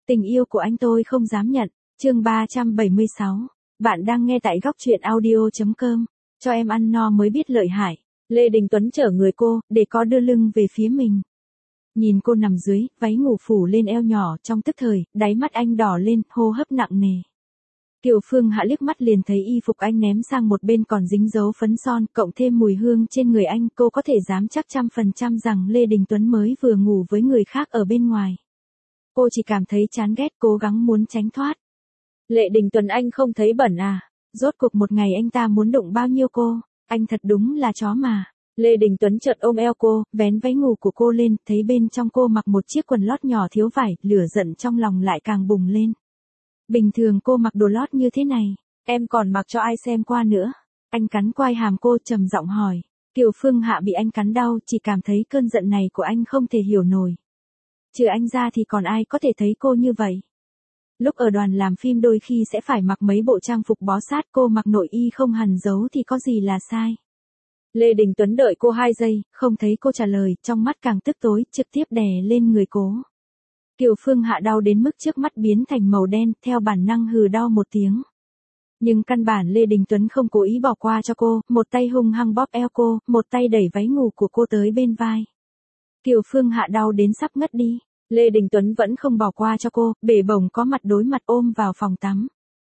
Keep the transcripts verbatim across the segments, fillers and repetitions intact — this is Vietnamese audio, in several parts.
Tình yêu của anh tôi không dám nhận. Chương ba trăm bảy mươi sáu. Bạn đang nghe tại góc truyện audio chấm com. Cho em ăn no mới biết lợi hại. Lê Đình Tuấn chở người cô, để có đưa lưng về phía mình. Nhìn cô nằm dưới, váy ngủ phủ lên eo nhỏ, trong tức thời, đáy mắt anh đỏ lên, hô hấp nặng nề. Kiều Phương Hạ liếc mắt liền thấy y phục anh ném sang một bên còn dính dấu phấn son, cộng thêm mùi hương trên người anh, cô có thể dám chắc trăm phần trăm rằng Lê Đình Tuấn mới vừa ngủ với người khác ở bên ngoài. Cô chỉ cảm thấy chán ghét, cố gắng muốn tránh thoát. Lê Đình Tuấn, anh không thấy bẩn à? Rốt cuộc một ngày anh ta muốn đụng bao nhiêu cô? Anh thật đúng là chó mà. Lê Đình Tuấn chợt ôm eo cô, vén váy ngủ của cô lên, thấy bên trong cô mặc một chiếc quần lót nhỏ thiếu vải, lửa giận trong lòng lại càng bùng lên. Bình thường cô mặc đồ lót như thế này, em còn mặc cho ai xem qua nữa? Anh cắn quai hàm cô, trầm giọng hỏi. Kiều Phương Hạ bị anh cắn đau, chỉ cảm thấy cơn giận này của anh không thể hiểu nổi. Trừ anh ra thì còn ai có thể thấy cô như vậy? Lúc ở đoàn làm phim đôi khi sẽ phải mặc mấy bộ trang phục bó sát, cô mặc nội y không hằn dấu thì có gì là sai. Lê Đình Tuấn đợi cô hai giây, không thấy cô trả lời, trong mắt càng tức tối, trực tiếp đè lên người cô. Kiều Phương Hạ đau đến mức trước mắt biến thành màu đen, theo bản năng hừ đau một tiếng. Nhưng căn bản Lê Đình Tuấn không cố ý bỏ qua cho cô, một tay hung hăng bóp eo cô, một tay đẩy váy ngủ của cô tới bên vai. Kiều Phương Hạ đau đến sắp ngất đi. Lê Đình Tuấn vẫn không bỏ qua cho cô, bể bổng có mặt đối mặt ôm vào phòng tắm.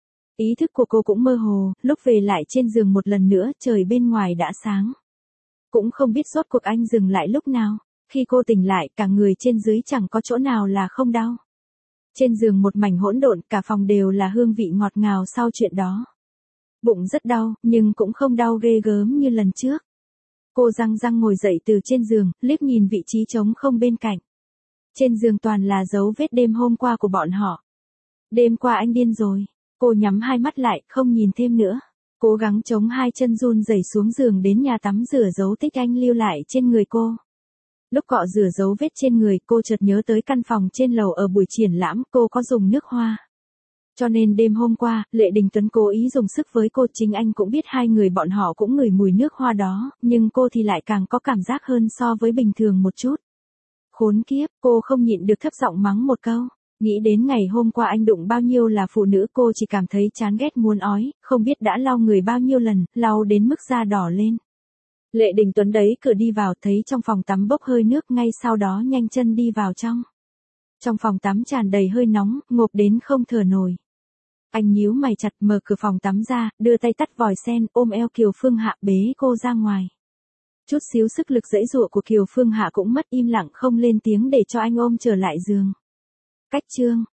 Ý thức của cô cũng mơ hồ, lúc về lại trên giường một lần nữa, trời bên ngoài đã sáng. Cũng không biết rốt cuộc anh dừng lại lúc nào. Khi cô tỉnh lại, cả người trên dưới chẳng có chỗ nào là không đau. Trên giường một mảnh hỗn độn, cả phòng đều là hương vị ngọt ngào sau chuyện đó. Bụng rất đau, nhưng cũng không đau ghê gớm như lần trước. Cô răng răng ngồi dậy từ trên giường, liếc nhìn vị trí trống không bên cạnh. Trên giường toàn là dấu vết đêm hôm qua của bọn họ. Đêm qua anh điên rồi. Cô nhắm hai mắt lại, không nhìn thêm nữa. Cố gắng chống hai chân run rẩy xuống giường đến nhà tắm rửa dấu tích anh lưu lại trên người cô. Lúc cọ rửa dấu vết trên người, cô chợt nhớ tới căn phòng trên lầu ở buổi triển lãm, cô có dùng nước hoa. Cho nên đêm hôm qua, Lê Đình Tuấn cố ý dùng sức với cô, chính anh cũng biết hai người bọn họ cũng ngửi mùi nước hoa đó, nhưng cô thì lại càng có cảm giác hơn so với bình thường một chút. Khốn kiếp, cô không nhịn được thấp giọng mắng một câu. Nghĩ đến ngày hôm qua anh đụng bao nhiêu là phụ nữ, cô chỉ cảm thấy chán ghét muốn ói, không biết đã lau người bao nhiêu lần, lau đến mức da đỏ lên. Lê Đình Tuấn đấy cửa đi vào, thấy trong phòng tắm bốc hơi nước, ngay sau đó nhanh chân đi vào trong. Trong phòng tắm tràn đầy hơi nóng, ngộp đến không thở nổi. Anh nhíu mày chặt, mở cửa phòng tắm ra, đưa tay tắt vòi sen, ôm eo Kiều Phương Hạ bế cô ra ngoài. Chút xíu sức lực giãy giụa của Kiều Phương Hạ cũng mất, im lặng không lên tiếng để cho anh ôm trở lại giường. Cách chương